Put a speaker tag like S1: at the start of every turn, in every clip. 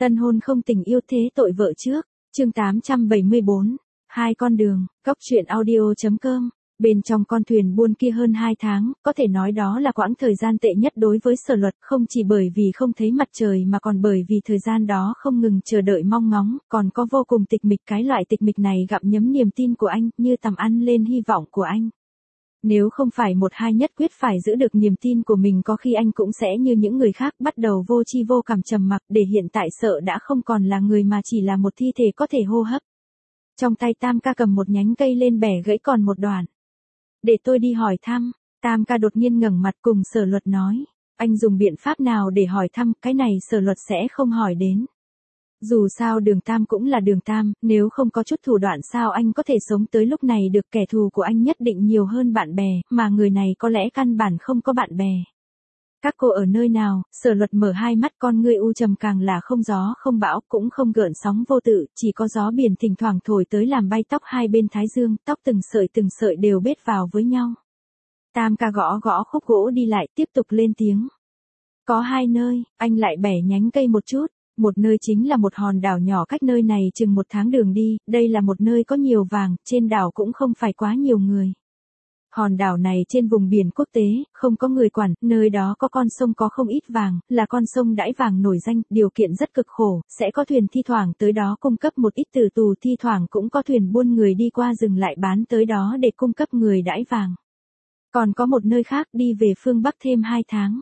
S1: Tân hôn không tình yêu thế tội vợ trước, chương 874, hai con đường, Cóc truyện audio.com. Bên trong con thuyền buôn kia hơn 2 tháng, có thể nói đó là quãng thời gian tệ nhất đối với Sở Luật, không chỉ bởi vì không thấy mặt trời mà còn bởi vì thời gian đó không ngừng chờ đợi mong ngóng, còn có vô cùng tịch mịch, cái loại tịch mịch này gặm nhấm niềm tin của anh, như tầm ăn lên hy vọng của anh. Nếu không phải một hai nhất quyết phải giữ được niềm tin của mình, có khi anh cũng sẽ như những người khác bắt đầu vô tri vô cảm trầm mặc, để hiện tại sợ đã không còn là người mà chỉ là một thi thể có thể hô hấp. Trong tay Tam ca cầm một nhánh cây lên bẻ gãy còn một đoạn. Để tôi đi hỏi thăm. Tam ca đột nhiên ngẩng mặt cùng Sở Luật nói. Anh dùng biện pháp nào để hỏi thăm, cái này Sở Luật sẽ không hỏi đến. Dù sao Đường Tam cũng là Đường Tam, nếu không có chút thủ đoạn sao anh có thể sống tới lúc này được. Kẻ thù của anh nhất định nhiều hơn bạn bè, mà người này có lẽ căn bản không có bạn bè. Các cô ở nơi nào? Sở Luật mở hai mắt, con ngươi u trầm, càng là không gió không bão, cũng không gợn sóng vô tự, chỉ có gió biển thỉnh thoảng thổi tới làm bay tóc hai bên thái dương, tóc từng sợi đều bết vào với nhau. Tam ca gõ gõ khúc gỗ đi lại, tiếp tục lên tiếng. Có hai nơi, anh lại bẻ nhánh cây một chút. Một nơi chính là một hòn đảo nhỏ cách nơi này chừng 1 tháng đường đi, đây là một nơi có nhiều vàng, trên đảo cũng không phải quá nhiều người. Hòn đảo này trên vùng biển quốc tế, không có người quản, nơi đó có con sông có không ít vàng, là con sông đãi vàng nổi danh, điều kiện rất cực khổ, sẽ có thuyền thi thoảng tới đó cung cấp một ít tử tù, thi thoảng cũng có thuyền buôn người đi qua dừng lại bán tới đó để cung cấp người đãi vàng. Còn có một nơi khác đi về phương Bắc thêm 2 tháng.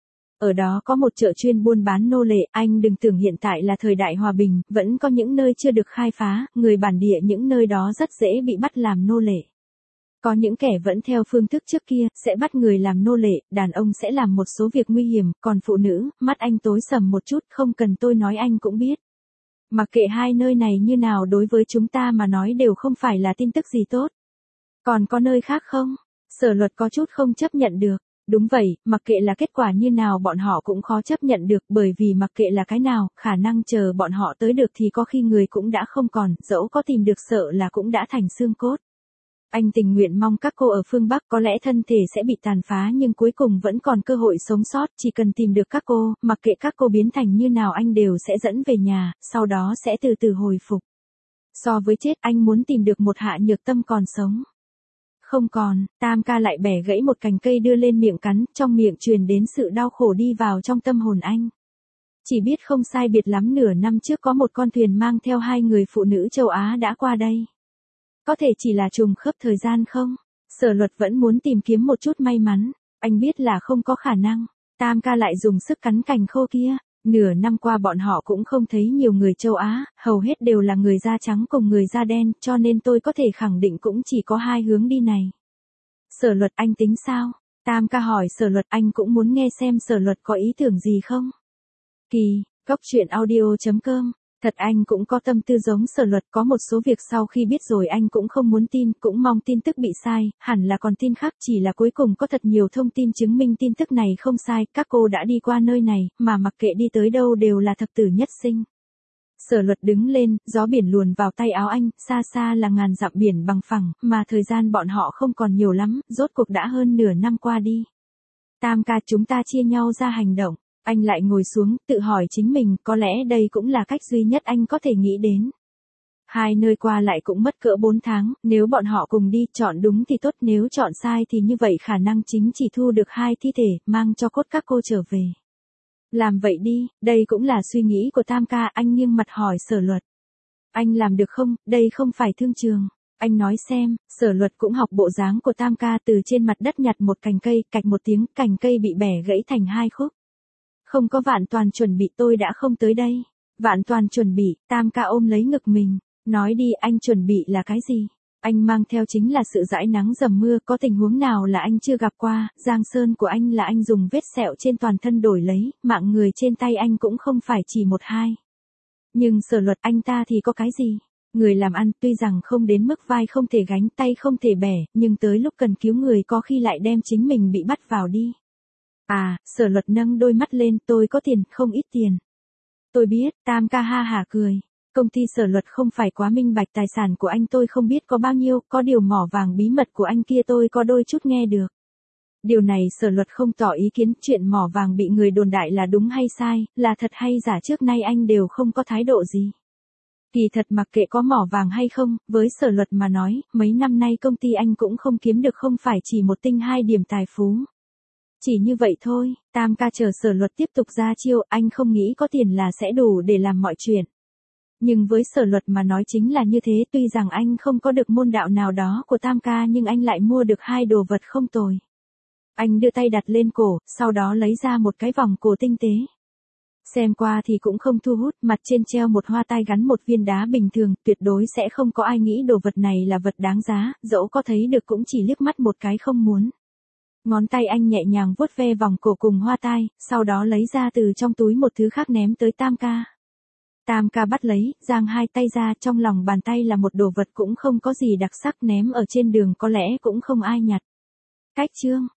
S1: Ở đó có một chợ chuyên buôn bán nô lệ, anh đừng tưởng hiện tại là thời đại hòa bình, vẫn có những nơi chưa được khai phá, người bản địa những nơi đó rất dễ bị bắt làm nô lệ. Có những kẻ vẫn theo phương thức trước kia, sẽ bắt người làm nô lệ, đàn ông sẽ làm một số việc nguy hiểm, còn phụ nữ, mắt anh tối sầm một chút, không cần tôi nói anh cũng biết. Mặc kệ hai nơi này như nào, đối với chúng ta mà nói đều không phải là tin tức gì tốt. Còn có nơi khác không? Sở Luật có chút không chấp nhận được. Đúng vậy, mặc kệ là kết quả như nào bọn họ cũng khó chấp nhận được, bởi vì mặc kệ là cái nào, khả năng chờ bọn họ tới được thì có khi người cũng đã không còn, dẫu có tìm được sợ là cũng đã thành xương cốt. Anh tình nguyện mong các cô ở phương Bắc có lẽ thân thể sẽ bị tàn phá nhưng cuối cùng vẫn còn cơ hội sống sót, chỉ cần tìm được các cô, mặc kệ các cô biến thành như nào anh đều sẽ dẫn về nhà, sau đó sẽ từ từ hồi phục. So với chết, anh muốn tìm được một Hạ Nhược Tâm còn sống. Không còn, Tam ca lại bẻ gãy một cành cây đưa lên miệng cắn, trong miệng truyền đến sự đau khổ đi vào trong tâm hồn anh. Chỉ biết không sai biệt lắm nửa năm trước có một con thuyền mang theo 2 người phụ nữ châu Á đã qua đây. Có thể chỉ là trùng khớp thời gian không? Sở Luật vẫn muốn tìm kiếm một chút may mắn, anh biết là không có khả năng. Tam ca lại dùng sức cắn cành khô kia. Nửa năm qua bọn họ cũng không thấy nhiều người châu Á, hầu hết đều là người da trắng cùng người da đen, cho nên tôi có thể khẳng định cũng chỉ có 2 hướng đi này. Sở Luật, anh tính sao? Tam ca hỏi Sở Luật, anh cũng muốn nghe xem Sở Luật có ý tưởng gì không? Kỳ, Cóc truyện audio.com. Thật anh cũng có tâm tư giống Sở Luật, có một số việc sau khi biết rồi anh cũng không muốn tin, cũng mong tin tức bị sai, hẳn là còn tin khác, chỉ là cuối cùng có thật nhiều thông tin chứng minh tin tức này không sai, các cô đã đi qua nơi này, mà mặc kệ đi tới đâu đều là thập tử nhất sinh. Sở Luật đứng lên, gió biển luồn vào tay áo anh, xa xa là ngàn dặm biển bằng phẳng, mà thời gian bọn họ không còn nhiều lắm, rốt cuộc đã hơn nửa năm qua đi. Tam ca, chúng ta chia nhau ra hành động. Anh lại ngồi xuống, tự hỏi chính mình, có lẽ đây cũng là cách duy nhất anh có thể nghĩ đến. 2 nơi qua lại cũng mất cỡ 4 tháng, nếu bọn họ cùng đi, chọn đúng thì tốt, nếu chọn sai thì như vậy khả năng chính chỉ thu được 2 thi thể, mang cho cốt các cô trở về. Làm vậy đi, đây cũng là suy nghĩ của Tam ca, anh nghiêng mặt hỏi Sở Luật. Anh làm được không, đây không phải thương trường. Anh nói xem. Sở Luật cũng học bộ dáng của Tam ca, từ trên mặt đất nhặt một cành cây, cạch một tiếng, cành cây bị bẻ gãy thành 2 khúc. Không có Vạn Toàn chuẩn bị tôi đã không tới đây. Vạn Toàn chuẩn bị, Tam ca ôm lấy ngực mình. Nói đi, anh chuẩn bị là cái gì? Anh mang theo chính là sự dãi nắng dầm mưa, có tình huống nào là anh chưa gặp qua, Giang Sơn của anh là anh dùng vết sẹo trên toàn thân đổi lấy, mạng người trên tay anh cũng không phải chỉ 1-2. Nhưng Sở Luật, anh ta thì có cái gì? Người làm ăn tuy rằng không đến mức vai không thể gánh, tay không thể bẻ, nhưng tới lúc cần cứu người có khi lại đem chính mình bị bắt vào đi. À, Sở Luật nâng đôi mắt lên, tôi có tiền, không ít tiền. Tôi biết, Tam ca ha hả cười. Công ty Sở Luật không phải quá minh bạch, tài sản của anh tôi không biết có bao nhiêu, có điều mỏ vàng bí mật của anh kia tôi có đôi chút nghe được. Điều này Sở Luật không tỏ ý kiến, chuyện mỏ vàng bị người đồn đại là đúng hay sai, là thật hay giả trước nay anh đều không có thái độ gì. Kỳ thật mặc kệ có mỏ vàng hay không, với Sở Luật mà nói, mấy năm nay công ty anh cũng không kiếm được không phải chỉ một tinh hai điểm tài phú. Chỉ như vậy thôi, Tam ca chờ Sở Luật tiếp tục ra chiêu, anh không nghĩ có tiền là sẽ đủ để làm mọi chuyện. Nhưng với Sở Luật mà nói chính là như thế, tuy rằng anh không có được môn đạo nào đó của Tam ca nhưng anh lại mua được hai đồ vật không tồi. Anh đưa tay đặt lên cổ, sau đó lấy ra một cái vòng cổ tinh tế. Xem qua thì cũng không thu hút, mặt trên treo một hoa tai gắn một viên đá bình thường, tuyệt đối sẽ không có ai nghĩ đồ vật này là vật đáng giá, dẫu có thấy được cũng chỉ liếc mắt một cái không muốn. Ngón tay anh nhẹ nhàng vuốt ve vòng cổ cùng hoa tai, sau đó lấy ra từ trong túi một thứ khác ném tới Tam ca. Tam ca bắt lấy, giang hai tay ra, trong lòng bàn tay là một đồ vật cũng không có gì đặc sắc, ném ở trên đường có lẽ cũng không ai nhặt. Cách chương